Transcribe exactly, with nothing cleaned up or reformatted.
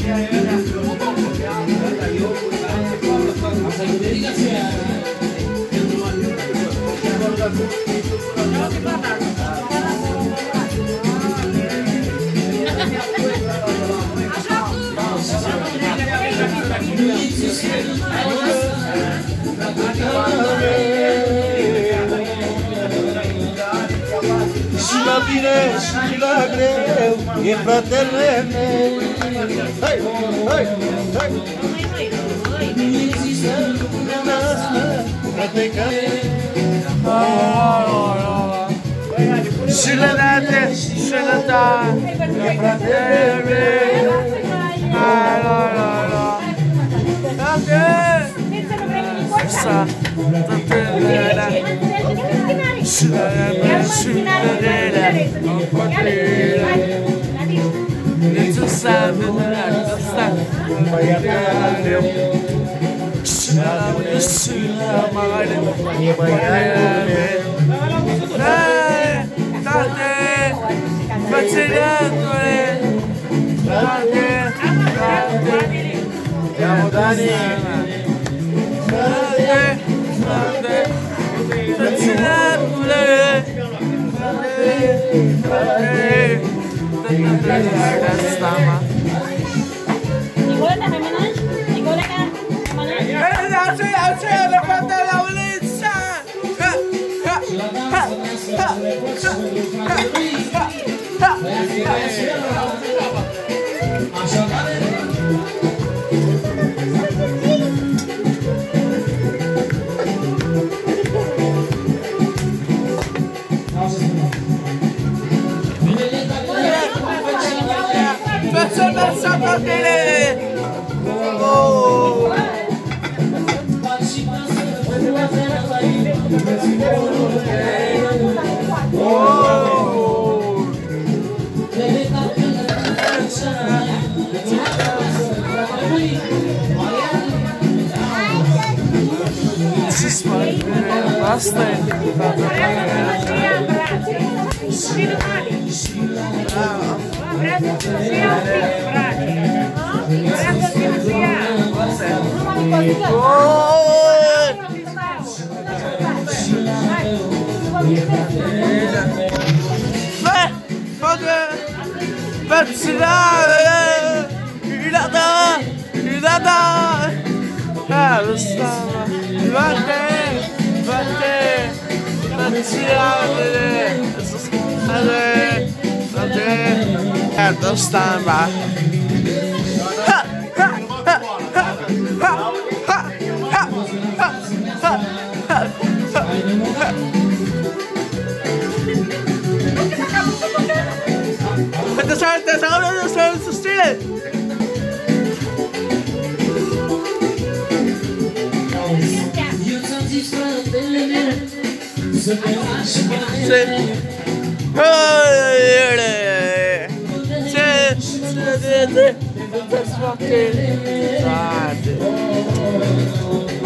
Și la bine și la greu e fratele meu. Hai, hai, hai. Nu există lumea asta, frate, ca și le date, și le da, e fratele meu. La la la la. Tate! Sa, tatălera. Și la la și la la. Copilera. Nici sa de la sa. Băiatul meu. Și la la și la mare. E băiatul meu. Tate! Faciliatore! Tate! Tate! Andiamo Dani! Tate! Tate! Faciliatore! Tate! Tate! Stama! Nicole, te menaj? Nicole, te menaj? Eh, alza, alza, le fate la violenza! Ha! Ha! Ha! Ha! Ha! Faccio danzare bene! Oh! Oh! Basta! Vaccinare! Ilada! Ilada! Ah, lo stava! Vate! Vate! Vaccinare! Vate! Vate! Eh, lo stava! Ha! Ha! Ha! Ha! Ha! Ha! Ha! Ha! Ha! Ha! Aspetta, aspetta, aspetta, aspetta, stile! Sì.